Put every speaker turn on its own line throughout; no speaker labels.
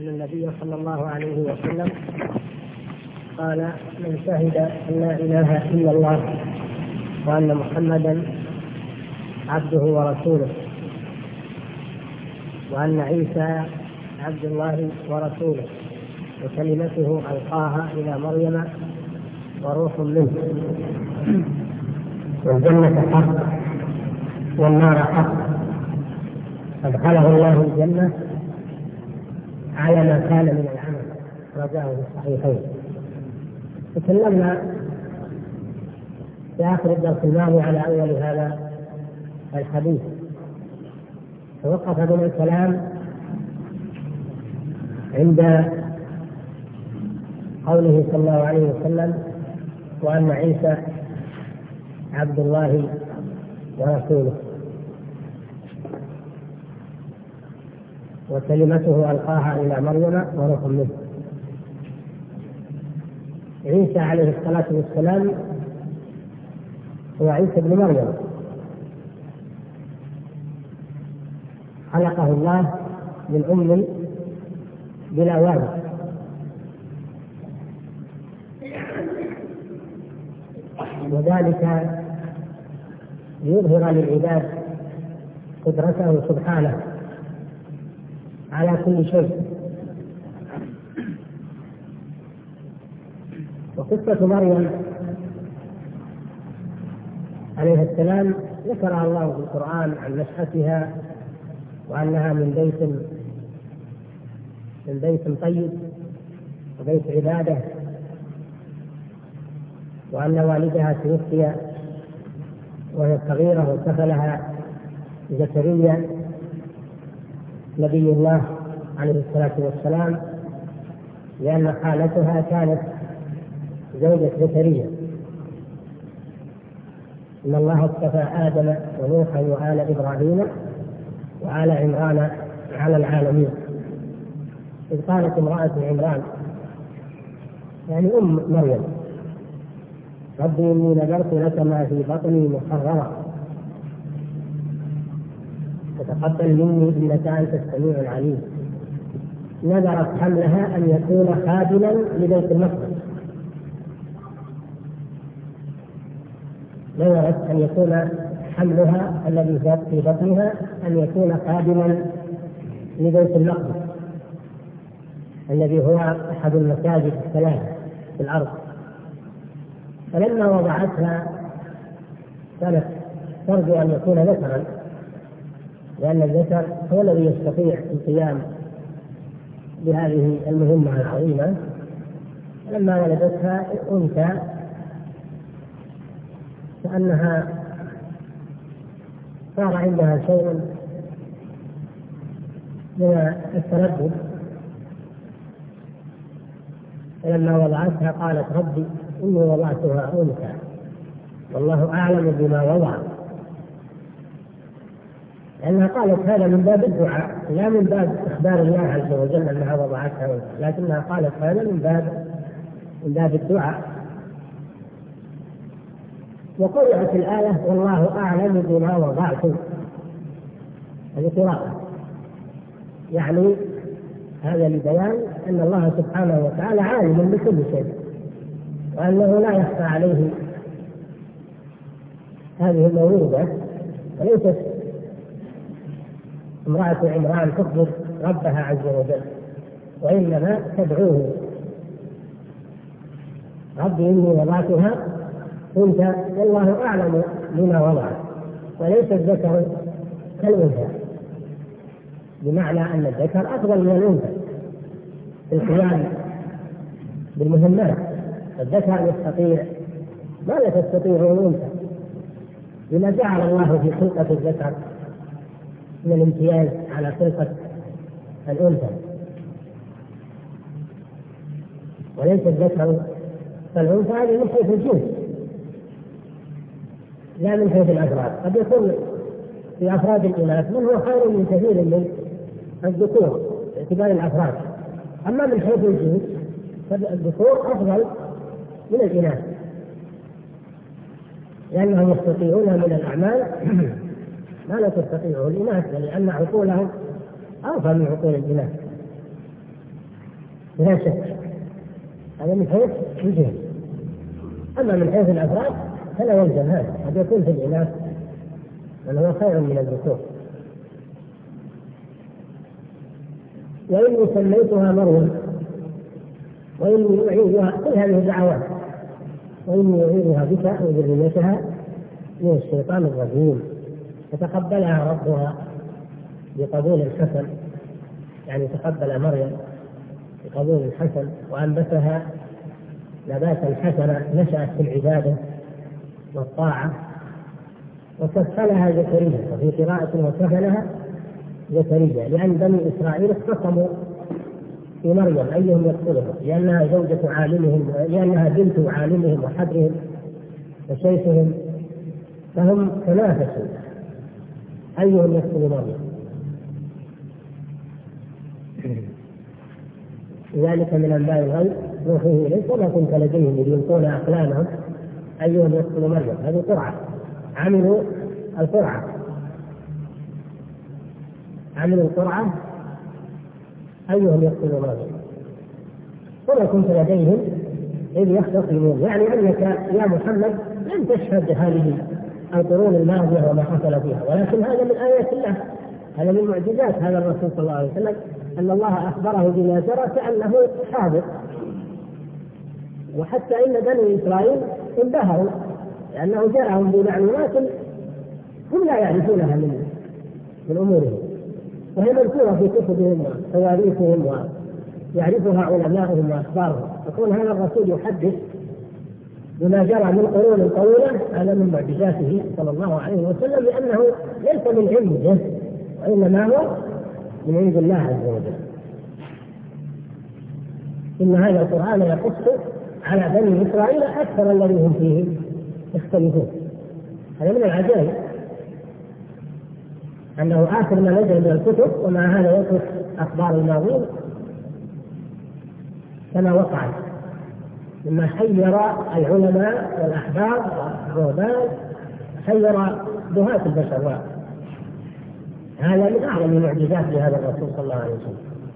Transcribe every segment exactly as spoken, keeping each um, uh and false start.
النبي صلى الله عليه وسلم قال: من شهد أن لا إله إلا الله وأن محمدا عبده ورسوله وأن عيسى عبد الله ورسوله وكلمته ألقاها إلى مريم وروح منه، والجنة حق والنار حق، أدخله الله الجنة على ما كان من العمل. رجاه في الصحيحين. تكلمنا في آخر الدرس الماضي على أول هذا الحديث، توقف بنا الكلام عند قوله صلى الله عليه وسلم: وأن عيسى عبد الله ورسوله وكلمته ألقاها إلى مريم وروح منه. عيسى عليه الصلاة والسلام هو عيسى بن مريم، خلقه الله من أم بلا والد، وذلك ليظهر للعباد قدرته سبحانه على كل شيء. وقصة مريم عليه السلام ذكرها الله في القرآن عن نشأتها، وأنها من بيت من بيت طيب وبيت عبادة، وأن والدها توفي وهي صغيرة وكفلها زكريا نبي الله عليه الصلاة والسلام، لأن خالتها كانت زوجة زكريا. إن الله اصطفى آدم ونوحا وآل إبراهيم وآل عمران على العالمين. إذ قالت امرأة عمران يعني أم مريم: ربي إني نذرت لك ما في بطني محررا فتقبل مني إنك أنت السميع العليم. نذرت حملها أن يكون خادما لبيت المقدس، نذرت أن يكون حملها الذي في بطنها أن يكون خادما لبيت المقدس الذي هو أحد المساجد الثلاثة في الأرض. فلما وضعتها كانت ترجو أن يكون ذكرا، لأن الذكر هو الذي يستطيع القيام بهذه المهمة العظيمة. لما ولدتها أنثى كأنها صار عندها شيء من التردد، فلما وضعتها قالت: ربي إني وضعتها أنثى والله أعلم بما وضع. لأنها قالت هذا من باب الدعاء لا من باب إخبار الله عز وجل أنها وضعتها أنثى، لكنها قالت هذا من باب من باب الدعاء. وقرأت الآية: والله أعلم بما وضعت. هذه قراءة، يعني هذا لبيان أن الله سبحانه وتعالى عالم بكل شيء، وأنه لا يخفى عليه هذه الموعظة. وليست امرأة عمران تخبر ربها عز وجل، وإنما تدعوه: ربي إني وضعتها أنثى والله أعلم بما وضعت. وليس الذكر كالأنثى، بمعنى أن الذكر أفضل من الأنثى في القيام بالمهمات. الذكر يستطيع ما لا تستطيع الأنثى، لما جعل الله في خلقة الذكر من الامتياز على خلقة الأنثى. وليس الذكر كالأنثى، هذه من حيث الجنس لا من حيث الأفراد. قد يكون في أفراد الإناث من هو خير من كثير من الذكور باعتبار الأفراد، أما من حيث الجنس فالذكور أفضل من الإناث، لأنهم يستطيعون من الأعمال ما لا تستطيعه الإناث، لأن عقولهم أوفى من عقول الإناث. لا شك. هذا من حيث الجهل. أما من حيث الأفراد فلا يلزم هذا، قد يكون في الإناث بل هو خير من الذكور. وإني سميتها مريم وإني أعيذها، كل هذه الدعوات، وإني أعيذها بك وذريتها من الشيطان الرجيم. فتقبلها ربها بقبول حسن، يعني تقبل مريم بقبول حسن وأنبتها نباتا حسنا، نشأت في العبادة والطاعة. وكفلها زكريا، وفي قراءة وكفلها زكريا، لأن بني إسرائيل اختصموا في مريم أيهم يقتلها، لأنها زوجة عالمهم، لأنها بنت عالمهم وحبرهم وشيخهم، فهم تنافسوا أيهم يقتل مريم. ذلك من أنباء الغيب نوحيه إليك وما كنت لديهم إذ يلقون أقلامهم أيهم يقتل مريم. هذه قرعة، عملوا القرعة عملوا القرعة أيهم يقتل مريم وما كنت لديهم إذ يختصمون، يعني أنك يا محمد لم تشهد هذه القرون الماضية وما حصل فيها، ولكن هذا من آيات الله، هذا من معجزات هذا الرسول صلى الله عليه وسلم، أن الله أخبره بما جرى كأنه حاضر. وحتى إن بني إسرائيل انبهروا لأنه جاءهم بمعلومات هم لا يعرفونها من من أمورهم، وهي مذكورة في كتبهم وتواريخهم ويعرفها علماؤهم وأخبارهم. يكون هذا الرسول يحدث بما جرى من قرون طويلة، هذا من معجزاته صلى الله عليه وسلم، لأنه ليس من عنده وإنما هو من عند الله عز وجل. إن هذا القرآن يقص على بني إسرائيل أكثر الذي هم فيه يختلفون. هذا من العجائب أنه آخر ما نزل من الكتب، ومع هذا يقص أخبار الماضين كما وقعت، مما حير العلماء والأحبار والرهبان، حير دهاة البشر. هذا من أعظم المعجزات لهذا الرسول صلى الله عليه وسلم.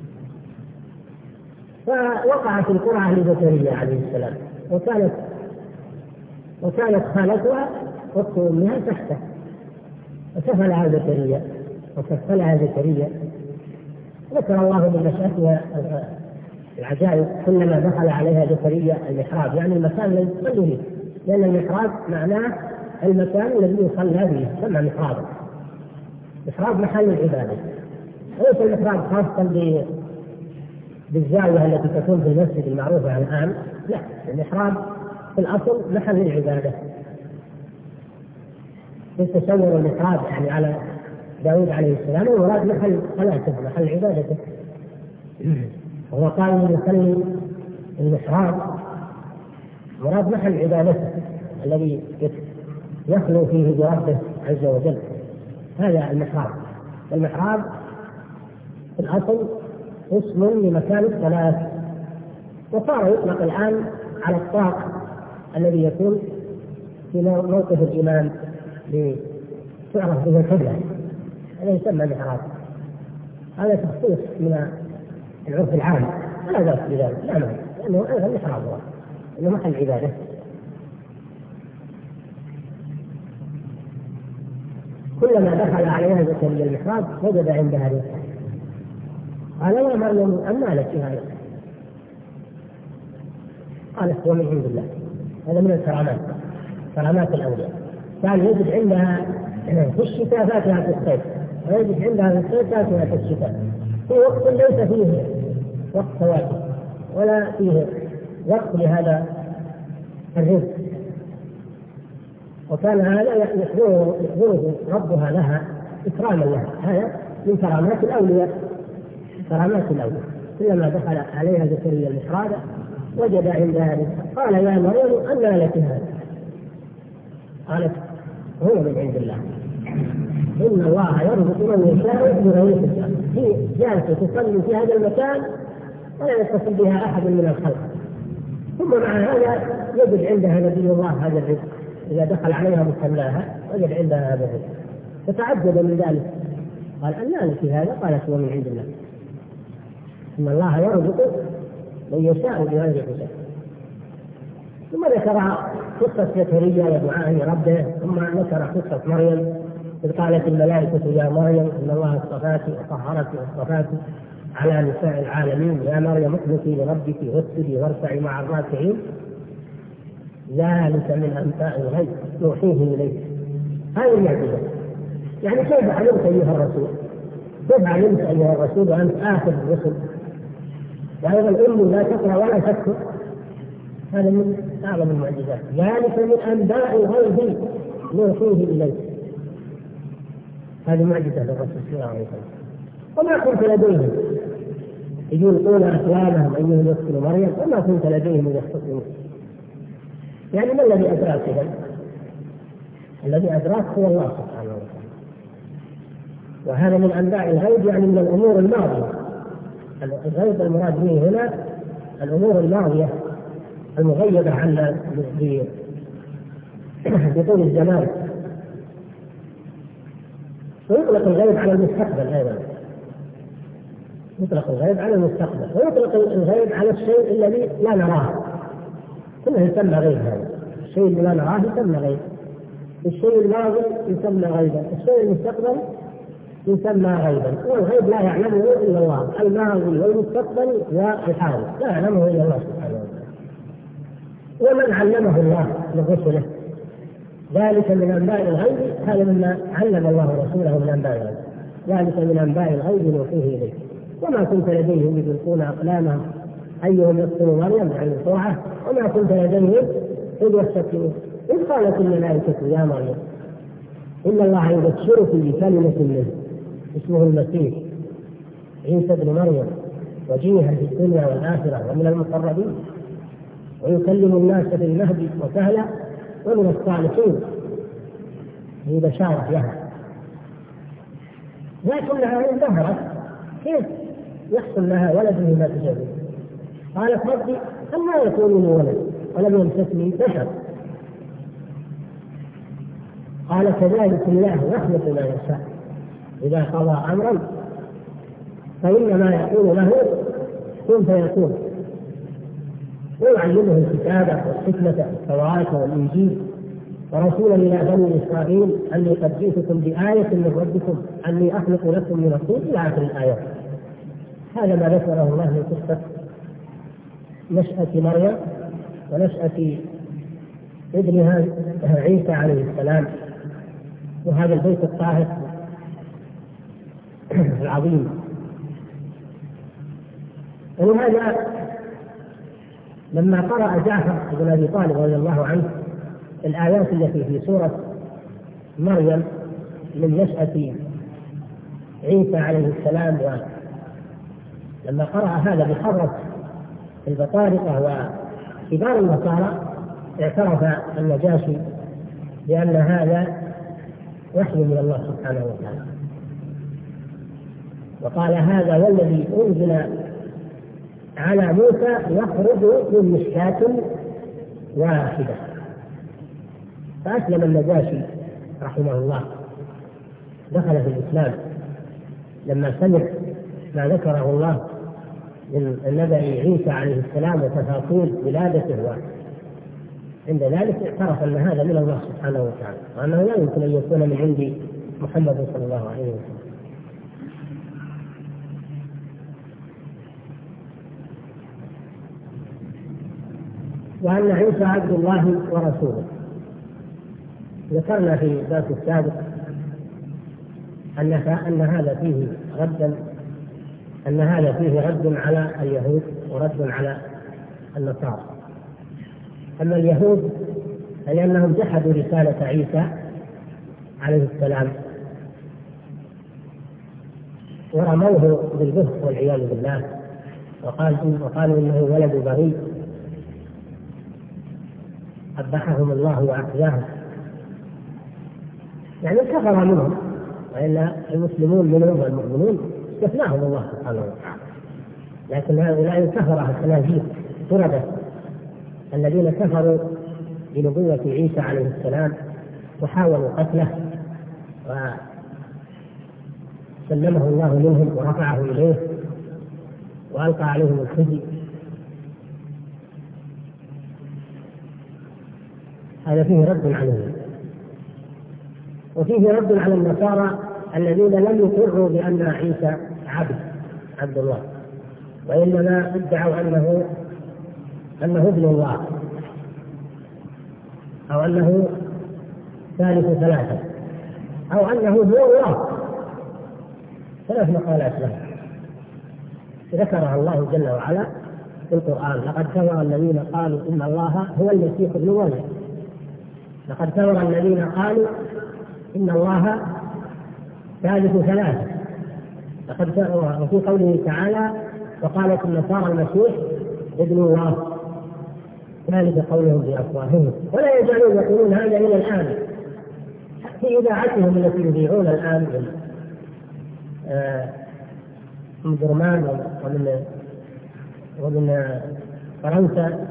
فوقعت القرعة لزكريا عليه السلام، وكانت وكانت خالتها أخت أمها تحته، وكفلها زكريا وكفلها زكريا. ذكر الله من مشاهدها العجائب كلما دخل عليها زكريا المحراب، يعني المكان الذي يصلي فيه، لأن المحراب معناه المكان الذي يصلى فيه، يسمى محرابا. محراب محل العبادة، ليس المحراب خاصا بالزاوية التي تكون في المسجد المعروفة الآن، لا، المحراب في الأصل محل العبادة. يتصور المحراب يعني على داود عليه السلام ومراد محل صلاته، محل عبادته، وهو قائم يصلي المحراب، مراد محل عبادته الذي يخلو فيه بربه عز وجل، هذا المحراب. المحراب في الأصل اسم لمكان الصلاة، وصار يطلق الآن على الطاق الذي يكون في موقف الإمام لتعرف به القبلة، هذا يسمى محراب. هذا تخصيص من العرف العام ولا بأس بذلك، لا مانع، لأنه أيضا محراب هو إنه محل عبادة. كلما دخل عليها زكريا المحراب وجد عندها رزقا، قال يا مريم أنى لك هذا؟ قالت هو من عند الله. هذا من الكرامات، كرامات الأولياء. كان يجد عندها في الشتاء فاكهة في الصيف، ويجد عندها في الصيف فاكهة في الشتاء، في وقت ليس فيه وقت فواكه ولا فيه وقت لهذا الرزق. وكان هذا يحضره يحضره ربها لها إكراما لها، هذا من كرامات الأولياء، كرامات الأولياء. كلما دخل عليها زكريا المحراب وجد عندها رزقا، قال يا مريم أنى لك هذا؟ قالت هو من عند الله، إن الله يرزق من يشاء بغير حساب. هي جالسة تصلي في هذا المكان ولا يتصل بها أحد من الخلق، ثم مع هذا يجد عندها نبي الله هذا الرزق. إذا دخل عليها مصلاها وجد عندها هذا الرزق، فتعجب من ذلك، قال أنى لك هذا؟ قالت هو من عند الله، إن الله يرزق من يشاء بغير حساب. ثم ذكر قصة زكريا ودعائه لربه، ثم ذكر قصة مريم إذ قالت الملائكة يا مريم إن الله اصطفاك وطهرك واصطفاك على نساء العالمين يا مريم اقنتي لربك واسجدي واركعي مع الراكعين ذلك من أنباء الغيب نوحيه إليك. هذه المعجزة. يعني كيف علمت أيها الرسول؟ كيف علمت أيها الرسول وأنت آخر الرسل؟ وأيضا الأم لا تقرأ ولا تكتب، هذا من أعظم المعجزات. ذلك من أنباء الغيب نوحيه إليك. هذه معجزة للرسول صلى الله عليه وسلم. وما كنت لديهم إذ يلقون أقوالهم أيهم يقتل مريم وما كنت لديهم يختصمون. يعني ما الذي أدراك إذن؟ الذي أدراك هو الله سبحانه وتعالى. وهذا من أنباء الغيب، يعني من الأمور الماضية. الغيب المراد به هنا الأمور الماضية المغيبة عنا بطول الزمان. ويطلق الغيب على المستقبل أيضا، يطلق الغيب على المستقبل، ويطلق الغيب على الشيء الذي لا نراه، كله يسمى غيب. هذا الشيء اللي لا نراه يسمى غيب، الشيء الماضي يسمى غيبا، الشيء المستقبل يسمى غيبا. والغيب لا يعلمه إلا الله، الماضي والمستقبل والحاضر لا يعلمه إلا الله سبحانه وتعالى. ومن علمه الله لرسله ذلك من أنباء الغيب، هذا مما علم الله رسوله من أنباء الغيب. ذلك من أنباء الغيب نوحيه إليك وما كنت لديهم إذ يلقون أقلامهم أيهم يقتل مريم عن القرعة وما كنت لديهم إذ يستكبرون إذ قالت الملائكة يا مريم إن الله يبشرك بكلمة منه اسمه المسيح عيسى ابن مريم وجيها في الدنيا والآخرة ومن المقربين ويكلم الناس في المهد وكهلا ومن الصالحين. هي بشارة لها، لكنها انتهرت كيف يحصل لها ولد مما تشاء. قالت ربي أما يكون لي ولد ولم يمسسني بشر. قال كذلك الله يخلق ما يشاء إذا قضى أمرا فإنما يقول له كن فيكون. ويعلمه الكتابة والحكمة والتوراة والإنجيل ورسولا إلى بني إسرائيل أني قد جئتكم بآية من ربكم أني أخلق لكم من الطين إلى آخر الآيات. هذا ما ذكره الله من قصة نشأة مريم ونشأة ابنها عيسى عليه السلام وهذا البيت الطاهر العظيم. ولهذا لما قرأ جعفر بن أبي طالب رضي الله عنه الآيات التي في سورة مريم من نشأة عيسى عليه السلام، ولما قرأ هذا بحضرة البطارقة وكبار النصارى اعترف النجاشي بأن هذا وحي من الله سبحانه وتعالى، وقال هذا والذي أنزل على موسى يخرج من مشكاة واحدة. فأسلم النجاشي رحمه الله، دخل في الإسلام لما سمع ما ذكره الله من النبي عيسى عليه السلام وتفاصيل ولادته. عند ذلك اعترف أن هذا من الله سبحانه وتعالى وأنه لا يمكن أن يكون من عند محمد صلى الله عليه وسلم. وأن عيسى عبد الله ورسوله. ذكرنا في الدرس السابق أن أن هذا فيه ردا أن هذا فيه رد على اليهود ورد على النصارى. أما اليهود فلأنهم جحدوا رسالة عيسى عليه السلام ورموه بالبهت والعياذ بالله وقالوا إنه ولد بريء قبحهم الله وأخزاهم، يعني كفر منهم، وإلا المسلمون منهم والمؤمنون استثناهم الله سبحانه وتعالى. لكن هؤلاء كفر الخنازير قردة الذين كفروا بنبوة عيسى عليه السلام وحاولوا قتله وسلمه الله منهم ورفعه إليه وألقى عليهم الخزي هذا فيه رد عليهم. وفيه رد على النصارى الذين لم يقروا بأن عيسى عبد عبد الله، وإنما ادعوا أنه أنه ابن الله أو أنه ثالث ثلاثة أو أنه هو الله. ثلاث مقالات له ذكرها الله جل وعلا في القرآن: لقد كفر الذين قالوا إن الله هو المسيح ابن مريم. لقد كفر الذين قالوا إن الله ثالث ثلاثة. لقد كفر. وفي قوله تعالى: وقالت النصارى المسيح ابن الله، ذلك قولهم بأفواههم ولا يزالون يقولون هذا إلى الآن في إذاعتهم التي يذيعون الآن من آه من جرمان ومن ومن فرنسا،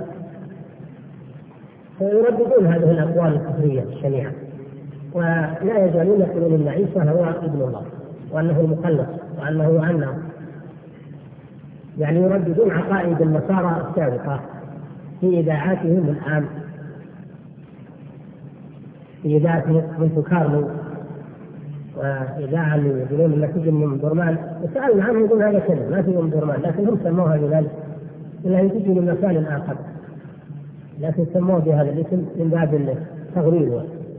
فيرددون هذه الأقوال الكفرية الشنيعة، ولا يزالون يقولون إن عيسى هو ابن الله وأنه المخلص وأنه عنه، يعني يرددون عقائد النصارى السابقة في إذاعاتهم الآن، في إذاعة بنت كارلو وإذاعة اللي يقولون إنها تجي من درمان، وسألنا عنهم يقول هذا كذب ما تجي من درمان، لكن هم سموها بذلك إنها تجي من مكان آخر، لكن سموه بهذا الاسم من باب التغريب.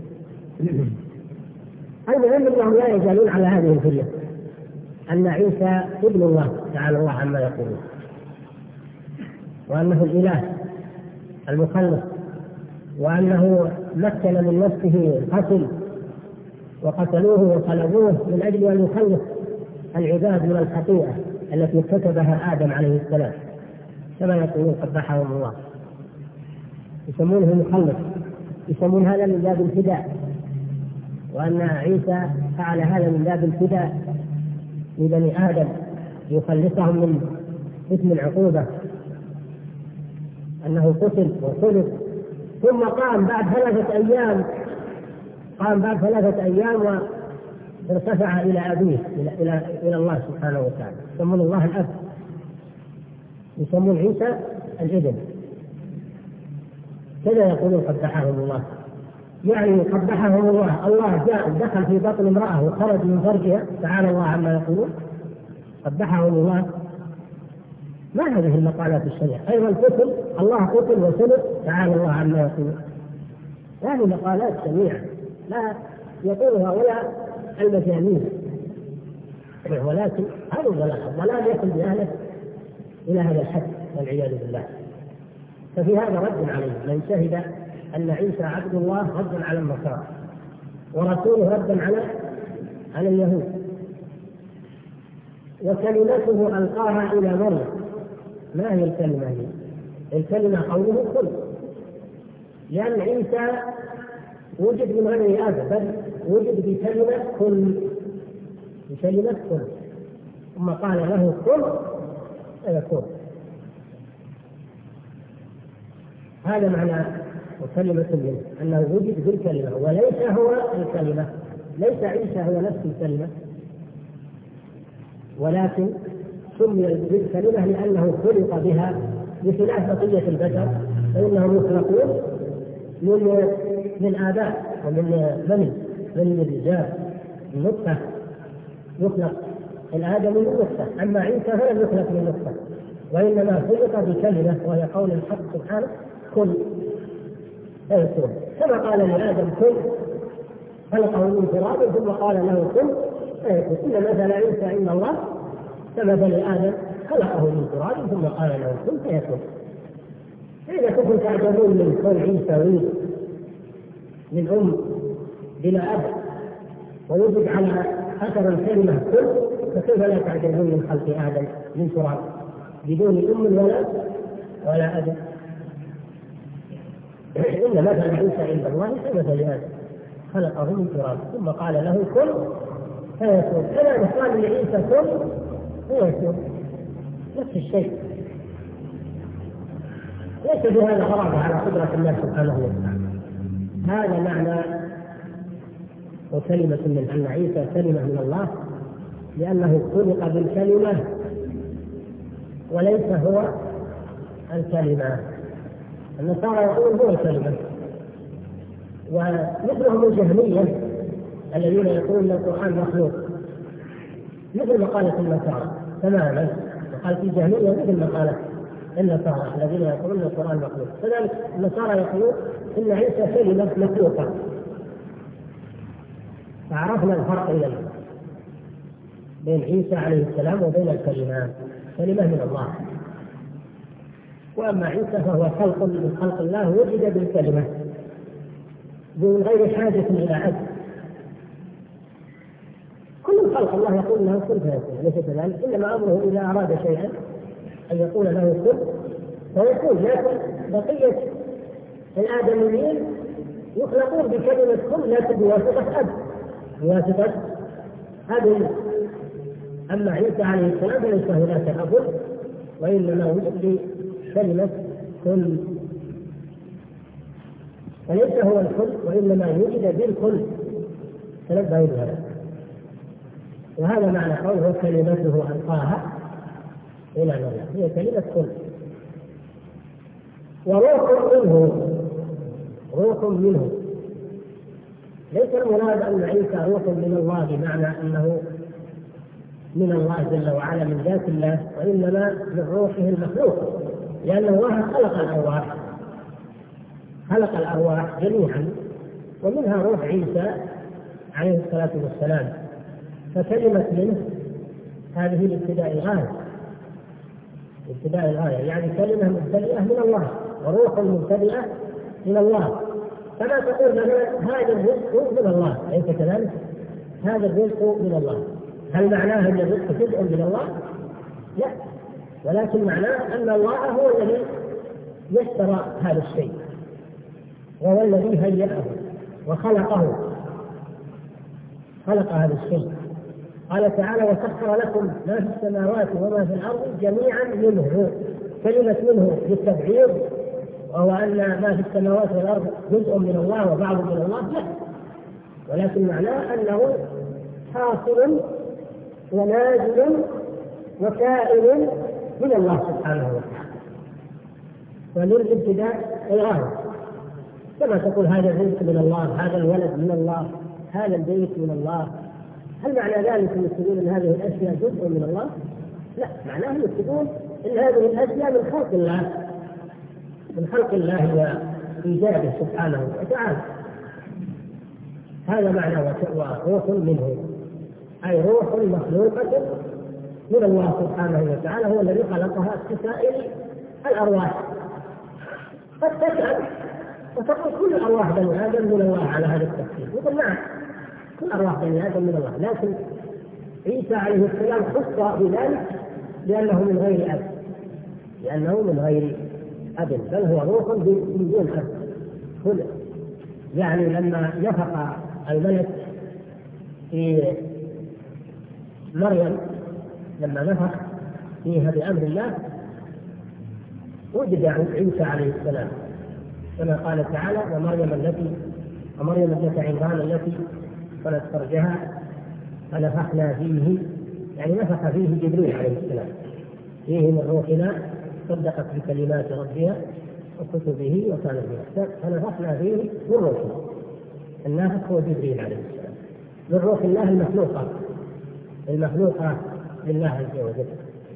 المهم أنهم لا يزالون على هذه الفرية أن عيسى ابن الله تعالى الله عما يقولون، وأنه الإله المخلص، وأنه مكن من نفسه القتل وقتلوه وصلبوه من أجل أن يخلص العباد من الخطيئة التي ارتكبها آدم عليه السلام، كما يقولون قبحهم الله. يسمونه مخلص، يسمون هذا من باب الفداء، وأن عيسى فعل هذا من باب الفداء لبني آدم ليخلصهم من اسم العقوبة، أنه قتل وصلب ثم قام بعد ثلاثة أيام قام بعد ثلاثة أيام وارتفع إلى أبيه إلى إلى إلى الله سبحانه وتعالى. يسمون الله الأب، يسمون عيسى الابن، كذا يقولون قبحهم الله، يعني قبحهم الله. الله جاء دخل في بطن امرأة وخرج من فرجها، تعالى الله عما يقولون. قبحهم الله. ما هذه المقالات الشريعة؟ أيضا قتل، الله قتل وسلب، تعالى الله عما يقولون. هذه مقالات شنيعة لا يقولها ولا المجانين، ولكن هذا الضلال الضلال يصل بأهله إلى هذا الحد والعياذ بالله. ففي هذا رد عليه من شهد أن عيسى عبد الله، رد على النصارى، ورسوله رد على على اليهود. وكلمته ألقاها إلى مريم. ما هي الكلمة هي؟ الكلمة قوله كن، لأن عيسى وجد من غير آدم، بل وجد بكلمة كن، بكلمة كن، ثم قال له كن فيكون. هذا معنى وكلمة منه، أنه وجد بالكلمة وليس هو الكلمة، ليس عيسى هو نفس الكلمة، ولكن سمي بالكلمة لأنه خلق بها، بخلاف بقية البشر فإنهم يخلقون من من آباء ومن مني من الرجال النطفة، يخلق الآدم من نطفة، أما عيسى فلم يخلق من نطفة، وإنما خلق بكلمة وهي قول الحق سبحانه كن فيكون. كما قال لآدم كن خلقه من تراب ثم قال له كن فيكون. إن مثل عيسى عند الله كمثل آدم خلقه من تراب ثم قال له كن فيكون. إذا كنتم تعجبون من كون عيسى ولد من أم بلا أب ووجد على أثر الكلمة كن، فكيف لا تعجبون من خلق آدم من تراب بدون أم ولا ولا أب؟ إن مثل عيسى عند الله كمثل آدم خلقه من تراب ثم قال له كن فيكون. كما قال لعيسى كن فيكون، نفس الشيء. ليس بهذا غرابة على قدرة الله سبحانه وتعالى. هذا معنى وكلمة من أن عيسى كلمة من الله، لأنه خلق بالكلمة وليس هو الكلمة. النصارى يقول هو الكلمة، ومثلهم الجهمية الذين يقولون القرآن مخلوق، مثل مقالة النصارى تماما. وقال في الجهمية مثل مقالة النصارى الذين يقولون القرآن مخلوق. كذلك النصارى يقولون إن عيسى كلمة مخلوقة. فعرفنا الفرق إليه بين عيسى عليه السلام وبين الكلمات، كلمة من الله. وأما عيسى فهو خلق من خلق الله وجد بالكلمة من غير حاجة إلى عبد. كل خلق الله يقول له كن فيكون، ليس كذلك؟ إنما أمره إذا أراد شيئا أن يقول له كن فيكون. لكن بقية الآدميين يخلقون بكلمة كن لكن بواسطة أب، بواسطة أب. أما عيسى عليه السلام فليس هناك أب، وإنما وجد بكلمة كن، فليس هو الكل وإنما وجد بالكل. تنبهوا لهذا. وهذا معنى قوله كلمته ألقاها إلى مريم، هي كلمة كل. وروح منه، روح منه، ليس المراد أن عيسى روح من الله بمعنى أنه من الله جل وعلا من ذات الله، وإنما من روحه المخلوق، لأن الله خلق الأرواح، خلق الأرواح جميعا، ومنها روح عيسى عليه الصلاة والسلام. فكلمة منه هذه الابتداء الغاية، ابتداء الغاية يعني كلمة مبتدئة من الله وروح مبتدئة من الله. فلا تقول مثلا هذا الرزق من الله، ليس كذلك؟ هذا الرزق من الله، هل معناه أن الرزق جزء من الله؟ لا، ولكن معناه أن الله هو الذي يشترى هذا الشيء، وهو الذي هيئه وخلقه، خلق هذا الشيء. قال تعالى وسخر لكم ما في السماوات وما في الأرض جميعا منه، كلمة منه للتبعيض، وهو أن ما في السماوات والأرض جزء من الله وبعض من الله، لا، ولكن معناه أنه حاصل ونازل وكائن من الله سبحانه وتعالى. وللابتداء غاية، كما تقول هذا الرزق من الله، هذا الولد من الله، هذا البيت من الله. هل معنى ذلك أن تقول أن هذه الأشياء جزء من الله؟ لا، معناه أن تقول أن هذه الأشياء من خلق الله، من خلق الله وإيجاده سبحانه وتعالى. هذا معنى وروح منه، أي روح مخلوقة من الله سبحانه وتعالى، هو الذي خلقها كسائر الأرواح. قد تسأل وتقول كل أرواح بني آدم من الله على هذا التفسير، يقول نعم كل أرواح بني آدم من الله، لكن عيسى عليه السلام خص بذلك لأنه من غير أب، لأنه من غير أب، بل هو روح من دون أب. يعني لما نفخ الملك في مريم، لما نفخ فيها بأمر الله، وجد عيسى عليه السلام كما قال تعالى ومريم التي ومريم ابنة عمران التي ولدت فرجها فنفخنا فيه، يعني نفخ فيه جبريل عليه السلام، فيه من روحنا صدقت بكلمات ربها وكتبه وكان بها، فنفخنا فيه من روحنا. النافخ هو جبريل عليه السلام، من روح الله المخلوقة المخلوقة لله عز وجل.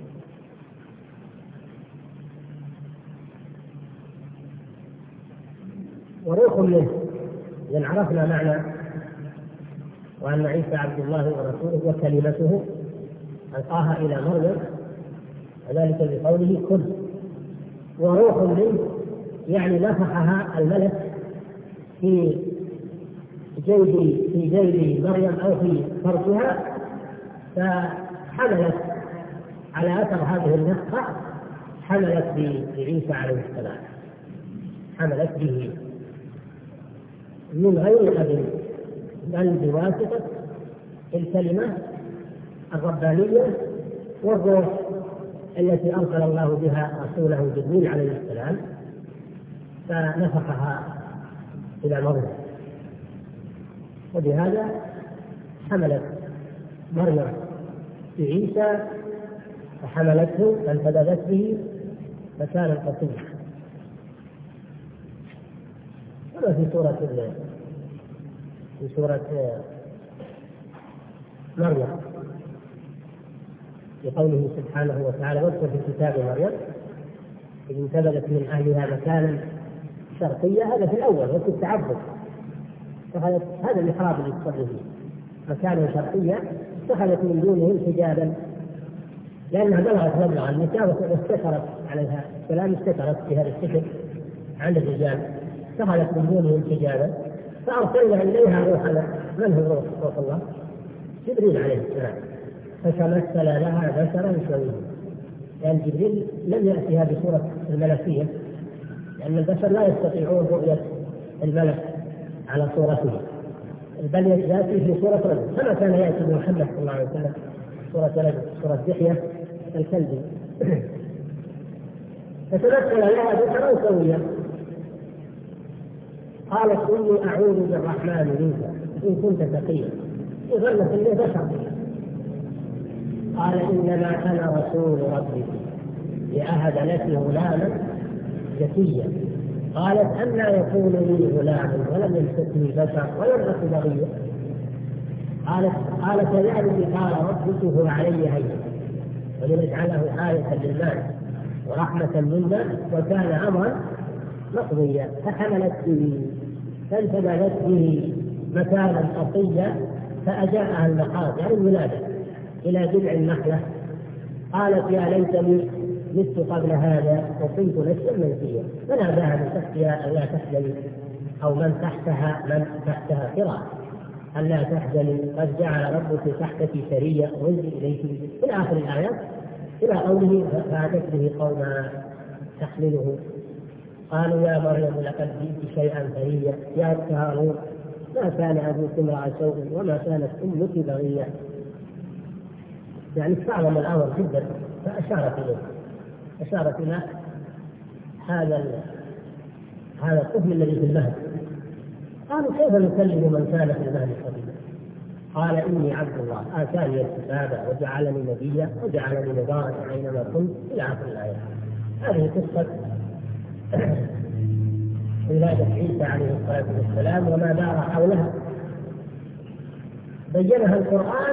وروح منه، إذن عرفنا معنى وأن عيسى عبد الله ورسوله وكلمته ألقاها إلى مريم، وذلك بقوله كن. وروح منه يعني نفخها الملك في جيب في جيب مريم أو في فرجها، فحملت على أثر هذه النفخة، حملت بعيسى عليه السلام، حملت به من غير أب، بل بواسطة الكلمة الربانية والروح التي أرسل الله بها رسوله جبريل عليه السلام، فنفخها إلى مريم. وبهذا حملت مريم بعيسى فحملته فانفذت به فكان القصير. كما في سورة في سورة مريم لقوله سبحانه وتعالى: واذكر في كتاب مريم إذ انتبذت من أهلها مكانا شرقيا. هذا في الأول وقت التعبد، هذا المحراب اللي تصلي فيه مكانا شرقيا، اتخذت من دونهم حجابا لأنها بلغت مبلغ النساء واستترت عليها السلام، استترت في هذا الستر عن الرجال، اتخذت من دونهم حجابا فأرسلنا إليها روحنا. من هو روح, روح الله؟ جبريل عليه السلام، فتمثل لها بشرا سويا. لأن يعني جبريل لم يأتها بصورة الملكية، لأن البشر لا يستطيعون رؤية الملك على صورته، بل يأتي في صورة رجل كما كان يأتي بمحمد صلى الله عليه وسلم صورة رجل، صورة دحية الكلب. فتمثل لها بشرا سويا. قالت: إني أعوذ بالرحمن منك إن كنت تقيا. ظنت إني بشر. قال: إنما أنا رسول ربك لأهب لك غلاما زكيا. قالت: أنى يكون لي غلام ولم يمسسني بشر ولم أك بغيا. قالت قال كذلك قال ربك هو علي هين ولنجعله آية للناس ورحمة منا وكان أمرا مقضيا. فحملت به فانتبذت به مكانا قصيا فأجاءها المخاض يعني الولادة إلى جذع النخلة. قالت: يا ليتني مت قبل هذا وكنت نسيا منسيا. فناداها من تحتها ألا تحزني، أو من تحتها من تحتها قراءة ألا تحزني قد جعل ربك تحتك سريا وانزل إليك إلى آخر الآيات، إلى قوله: فأتت به قوما تحمله قالوا يا مريم لقد جئت شيئا فريا يا أخت هارون ما كان أبوك امرأ سوء وما كانت أمك بغيا. يعني استعظم الأمر جدا فأشارت إليه، أشارت إلى هذا هذا الطفل الذي في المهد. قالوا: كيف نكلم من كان في المهد صبيا؟ قال: إني عبد الله آتاني الكتاب وجعلني نبيا وجعلني مباركا أينما كنت إلى آخر الآيات. هذه قصة ولادة عيسى عليه الصلاة والسلام وما دار حولها، بينها القرآن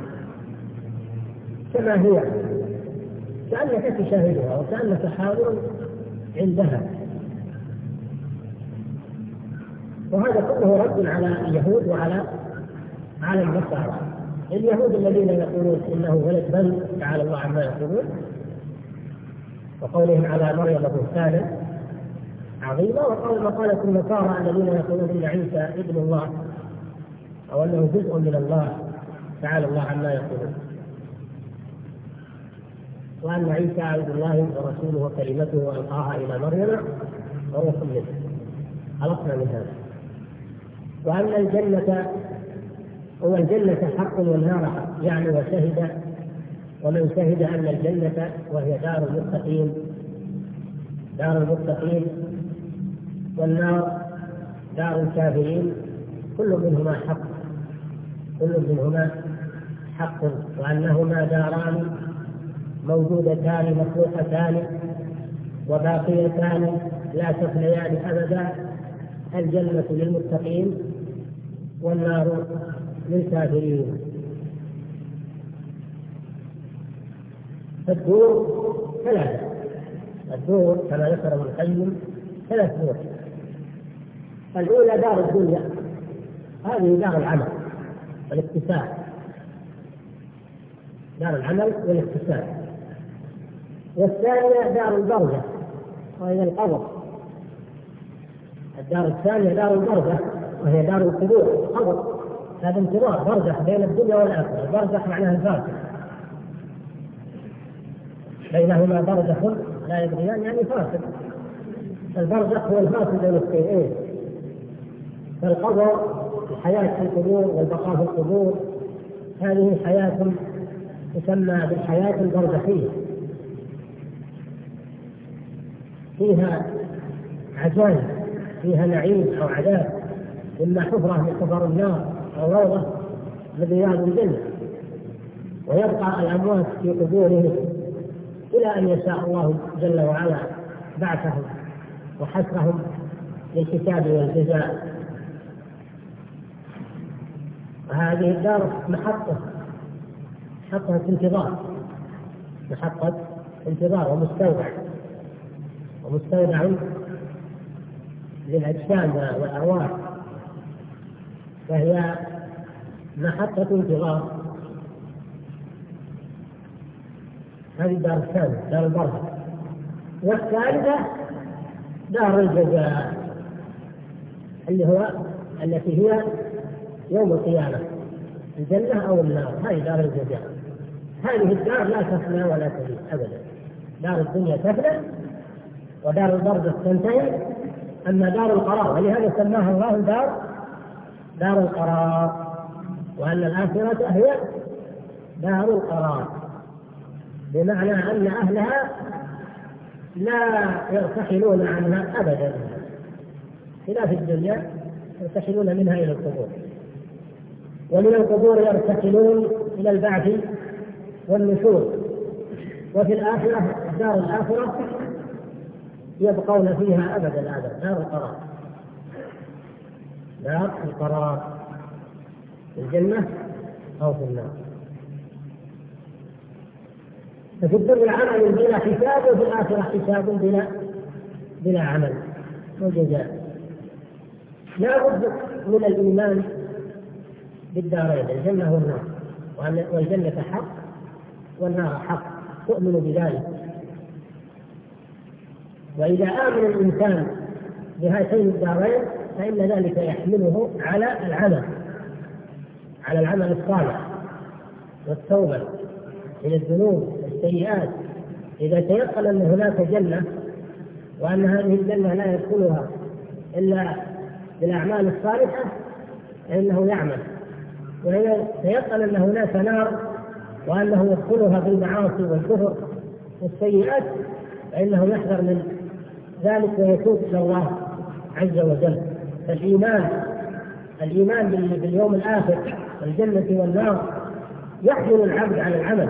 كما هي، كأنك تشاهدها وكأنك حاضر عندها. وهذا كله رد على اليهود وعلى على النصارى. اليهود الذين يقولون إنه ولد بل تعالى الله عما يقولون، وقولهم على مريم بهتانا عظيمة، وقول مقالة النصارى الذين يقولون إن عيسى ابن الله أو أنه جزء من الله تعالى الله عما يقولون، وأن عيسى عبد الله ورسوله وكلمته وألقاها إلى مريم وروح منه. خلصنا من هذا. وأن الجنة هو الجنة حق والنار حق، يعني وشهد ومن شهد أن الجنة وهي دار المتقين دار المتقين والنار دار الكافرين كل منهما حق كل منهما حق وأنهما داران موجودتان مخلوقتان وباقيتان لا تفنيان أبدا، الجنة للمتقين والنار للكافرين. الدور ثلاثة، الدور كما ذكر ابن القيم ثلاث دور. الأولى دار الدنيا، هذه دار العمل والاكتساب، دار العمل والاكتساب. والثانية دار البرزخ وهي القبر. الدار الثانية دار البرزخ وهي دار القبور القبر. هذا انتظار برزخ بين الدنيا والآخرة. البرزخ معناها الفاصل بينهما، برزخ لا يبغيان يعني فاصل. البرزخ هو الفاصل بين الشيئين. فالقبر الحياة في القبور والبقاء في القبور هذه حياة تسمى بالحياة البرزخية، فيها عجائب، فيها نعيم أو عذاب، إما حفرة من حفر النار أو روضة من رياض الجنة. ويبقى الأموات في قبورهم إلى أن يشاء الله جل وعلا بعثهم وحشرهم للحساب والجزاء. وهذه الدار محطة محطة انتظار محطة انتظار ومستودع ومستودع للأجسام والأرواح، فهي محطة انتظار. هذه الدار الثانية دار البرزخ. والثالثة دار الجزاء اللي هو التي هي يوم القيامة، الجنة أو النار. هذه دار الجزاء. هذه الدار لا تفنى ولا تبيد أبدا. دار الدنيا تفنى ودار البرزخ تنتهي، أما دار القرار ولهذا سماها الله دار دار القرار، وأن الآخرة هي دار القرار، بمعنى أن أهلها لا يرتحلون عنها أبدا، خلاف الدنيا يرتحلون منها إلى القبور، ومن القبور يرتحلون إلى البعث والنشور. وفي الآخرة دار الآخرة يبقون فيها أبدا أبدا، دار القرار دار القرار في الجنة أو في النار. ففي الدنيا عمل بلا حساب، وفي الآخرة حساب بلا بلا عمل وجزاء. لا بد من الإيمان بالدارين، الجنة والنار، والجنة حق والنار حق، تؤمن بذلك. وإذا آمن الإنسان بهاتين الدارين فإن ذلك يحمله على العمل على العمل الصالح والتوبة من الذنوب والسيئات. إذا تيقن أن هناك جنة وأن هذه الجنة لا يدخلها إلا بالأعمال الصالحة فإنه يعمل، وإذا تيقن أن هناك نار وأنه يدخلها بالمعاصي والكفر والسيئات فإنه يحذر من ذلك ويتوب إلى الله عز وجل. فالإيمان الإيمان باليوم الآخر والجنة والنار يحمل العبد على العمل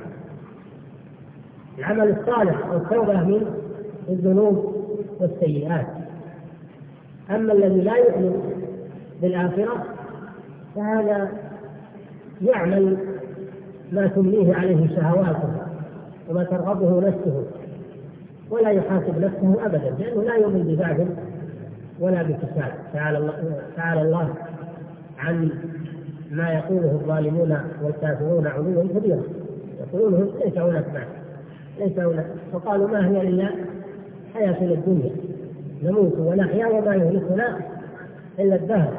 العمل الصالح والتوبة من الذنوب والسيئات. أما الذي لا يؤمن بالآخرة فهذا يعمل ما تمليه عليه شهواته وما ترغبه نفسه، ولا يحاسب نفسه أبدا، لأنه لا يؤمن ببعث ولا بحساب. تعالى الله, تعالى الله عن ما يقوله الظالمون والكافرون علوا كبيرا، يقولون ليس هناك بعث ليس هناك، فقالوا ما هي إلا حياتنا الدنيا نموت ونحيا وما يهلكنا إلا الدهر.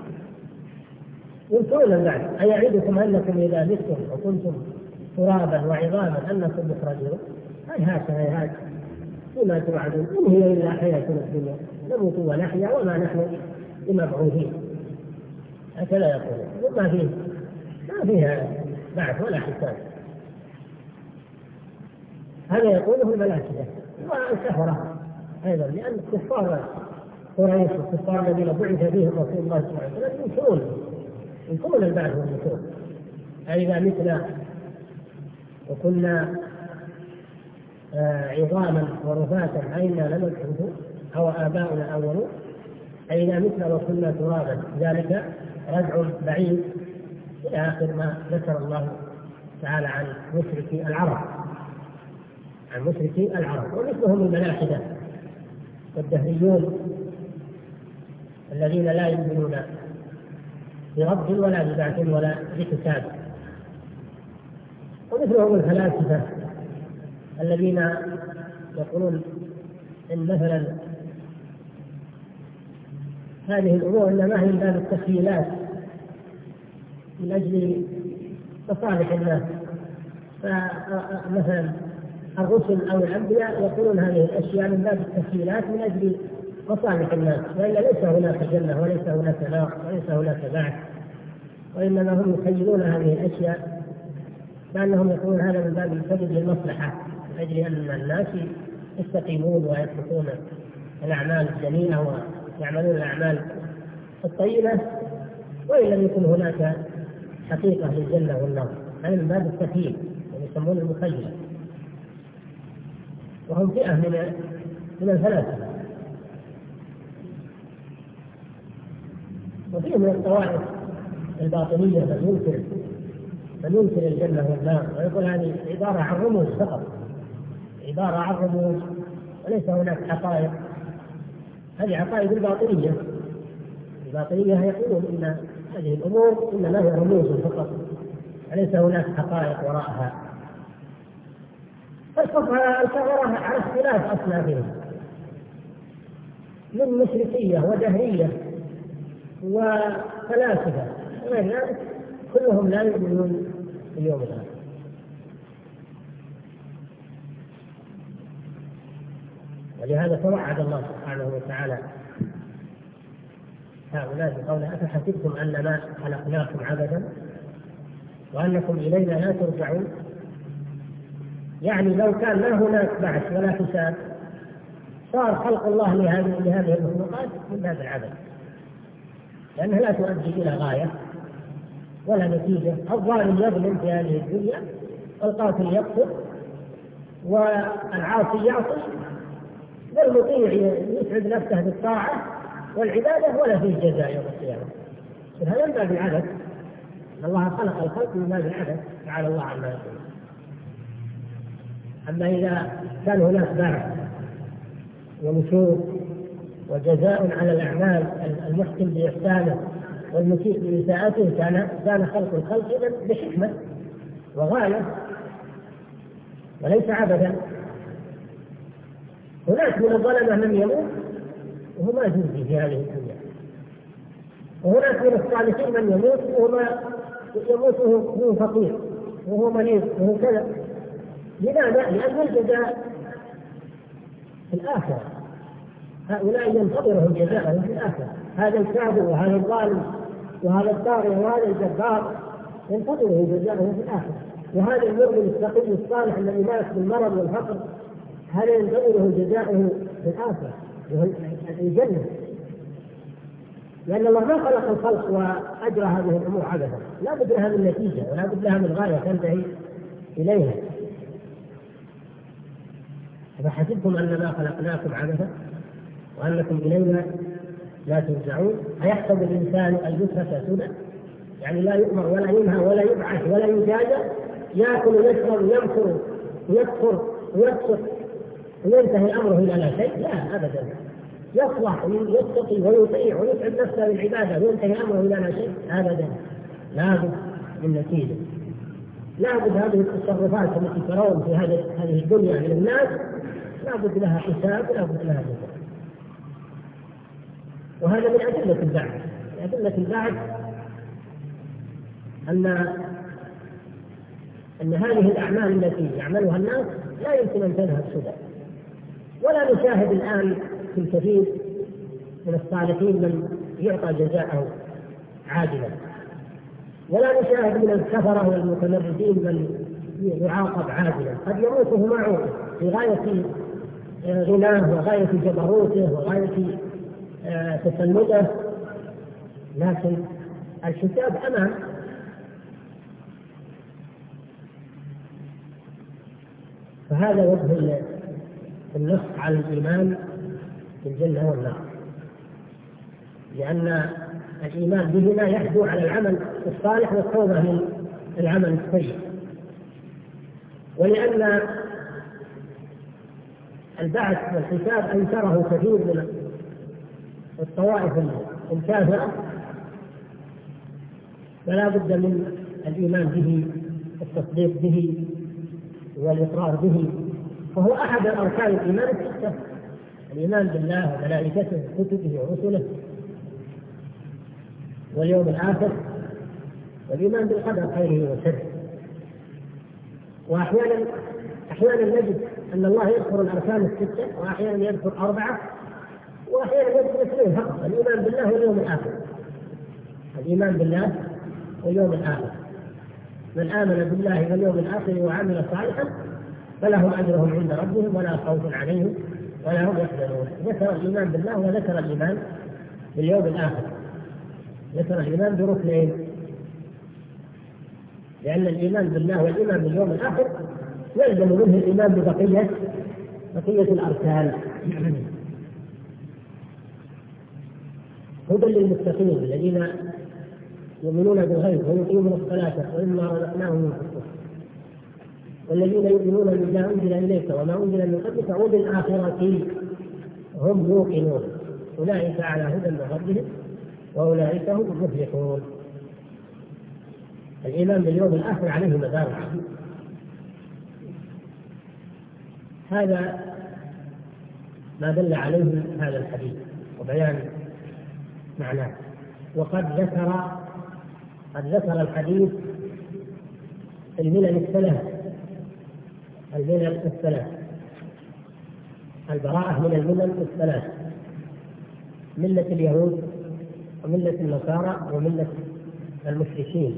ينكرون البعث. أيعدكم أنكم إذا متم وكنتم ترابا وعظاما أنكم مخرجون؟ هيهات هيهات فيما توعدون، إن هي إلا حياتنا الدنيا نموت ونحيا وما نحن بمبعوثين. هكذا يقولون. ما فيه ما فيها بعث ولا حساب. هذا يقوله الملائكة والكفرة أيضا، لأن الكفار قريش الكفار الذين بعث فيهم رسول الله صلى الله عليه وسلم ينكرون ينكرون البعث والنشور. أئذا متنا وكنا عظاما ورفاتا أئنا لمبعوثون أو آباؤنا الأولون، أئذا متنا وكنا ترابا، ذلك رجع بعيد إلى آخر ما ذكر الله تعالى عن مشركي العرب عن مشركي العرب ومثلهم الملاحدة والدهريون الذين لا يؤمنون برب ولا ببعث ولا بحساب، ومثلهم الفلاسفة الذين يقولون إن مثلا هذه الأمور إنما هي من باب التخيلات من أجل مصالح الناس. فمثلا الرسل أو الأنبياء يقولون هذه الأشياء من باب التخيلات من أجل مصالح الناس، وإلا ليس هناك جنة وليس هناك نار وليس هناك بعث، وإنما هم يخيلون هذه الأشياء لأنهم يقولون هذا من باب الكذب للمصلحة، من أجل أن الناس يستقيمون ويتركون الأعمال الجميلة ويعملون الأعمال الطيبة، وإن لم يكن هناك حقيقة للجنة والنار. هذا من باب التخيل يسمون المخيل، وهم فئة من من الفلاسفة. وفيه من الطوائف الباطنية من ينكر من ينكر الجنة والنار ويقول هذه عبارة عن رموز فقط، عبارة عن رموز وليس هناك حقائق. هذه عقائد الباطنية. الباطنية يقولون إن هذه الأمور إنما هي رموز فقط وليس هناك حقائق وراءها. فالصفحة الكبرى على اختلاف أصنافهم من مشركية ودهرية وفلاسفة وغير ذلك، كلهم لا يؤمنون باليوم الآخر. ولهذا توعد الله سبحانه وتعالى هؤلاء بقوله أفحسبتم أنما خلقناكم عبثا وأنكم إلينا لا ترجعون. يعني لو كان لا هناك بعث ولا حساب صار خلق الله لهذه لهذه المخلوقات من باب العبث، لأنها لا تؤدي إلى غاية ولا نتيجة. الظالم يظلم في هذه الدنيا والقاتل يقتل والعاصي يعصي والمطيع يسعد نفسه بالطاعة والعبادة ولا فيه جزاء يوم القيامة. هذا من باب العبث. الله خلق الخلق من باب العبث تعالى الله عما يقول. أما إذا كان هناك بعث ونشور وجزاء على الأعمال، المحسن بإحسانه والمسيء بإساءته، كان كان خلق الخلق إذن بحكمة وغاية وليس عبثا. هناك من الظلمة من يموت وهو ما يجوز في هذه الدنيا، وهناك من الصالحين من يموت وهو يموت وهو فقير وهو مريض وهو كذا. لماذا؟ لأن الجزاء في الآخرة. هؤلاء ينتظرهم جزاءهم في الآخرة. هذا الكافر وهذا الظالم وهذا الطاغي وهذا الجبار ينتظره جزاءهم في الآخرة. وهذا المؤمن التقي الصالح الذي مات بالمرض والفقر هذا ينتظره جزاؤه في الآخرة في الجنة، لأن الله ما خلق الخلق وأجرى هذه الأمور عبثا، لا بد لها من نتيجة ولا بد لها من غاية تنتهي إليها. فحسبتم أنما خلقناكم عبثا وأنكم إلينا لا ترجعون. أيحسب الإنسان أن يترك سدى؟ يعني لا يؤمر ولا ينهى ولا يبعث ولا يجازى، يأكل ويشرب ويمكر ويكفر ويكسر وينتهي أمره إلى لا شيء؟ لا أبدا. يصلح ويتقي ويطيع ويتعب نفسه بالعبادة وينتهي أمره إلى لا شيء؟ أبدا. لابد من نتيجة، لابد هذه التصرفات التي ترون في هذه الدنيا من الناس لابد لها حساب ولابد لها جزاء. وهذا من أدلة البعث. أدلة البعث أن أن هذه الأعمال التي يعملها الناس لا يمكن أن تذهب سدى. ولا نشاهد الآن في الكثير من الصالحين من يعطى جزاءه عاجلا، ولا نشاهد من الكفرة والمتمردين من يعاقب عاجلا. قد يموت وهو ما عوقب في غاية غناه وغاية جبروته وغاية تسلطه، لكن الحساب أمام. فهذا وجه النص على الإيمان بالجنة والنار، لأن الإيمان بهما يحدو على العمل الصالح والتوبة من العمل السيء. ولأن البعث والحساب أنكره كثير من الطوائف الكافرة، فلا بد من الإيمان به والتصديق به والإقرار به. فهو أحد أركان الإيمان الستة: الإيمان بالله وملائكته وكتبه ورسله واليوم الآخر، والإيمان بالقدر خيره وشره. وأحيانا أحيانا نجد أن الله يذكر الأركان الستة وأحيانا يذكر أربعة وأحيانا يذكر اثنين فقط: الإيمان بالله واليوم الآخر. الإيمان بالله واليوم الآخر: من آمن بالله واليوم الآخر وعمل صالحا فلهم أجرهم عند ربهم ولا خوف عليهم ولا هم يحزنون. ذكر الإيمان بالله وذكر الإيمان باليوم الآخر، ذكر الإيمان بركنين، لأن الإيمان بالله والإيمان باليوم الآخر يلزم منه الإيمان ببقية بقية الأركان. هدى للمتقين الذين يؤمنون بالغيب ويقيمون الصلاة ومما رزقناهم ينفقون. والذين يؤمنون بما أنزل إليك وما أنزل من قبلك وبالآخرة هم يوقنون أولئك على هدى من ربهم وأولئك هم المفلحون. الإيمان باليوم الآخر عليه مدار. هذا ما دل عليه هذا الحديث وبيان معناه. وقد ذكر قد ذكر الحديث الملل الثلاث الملل الثلاث البراءة من الملل الثلاث: ملة اليهود وملة النصارى وملة المشركين.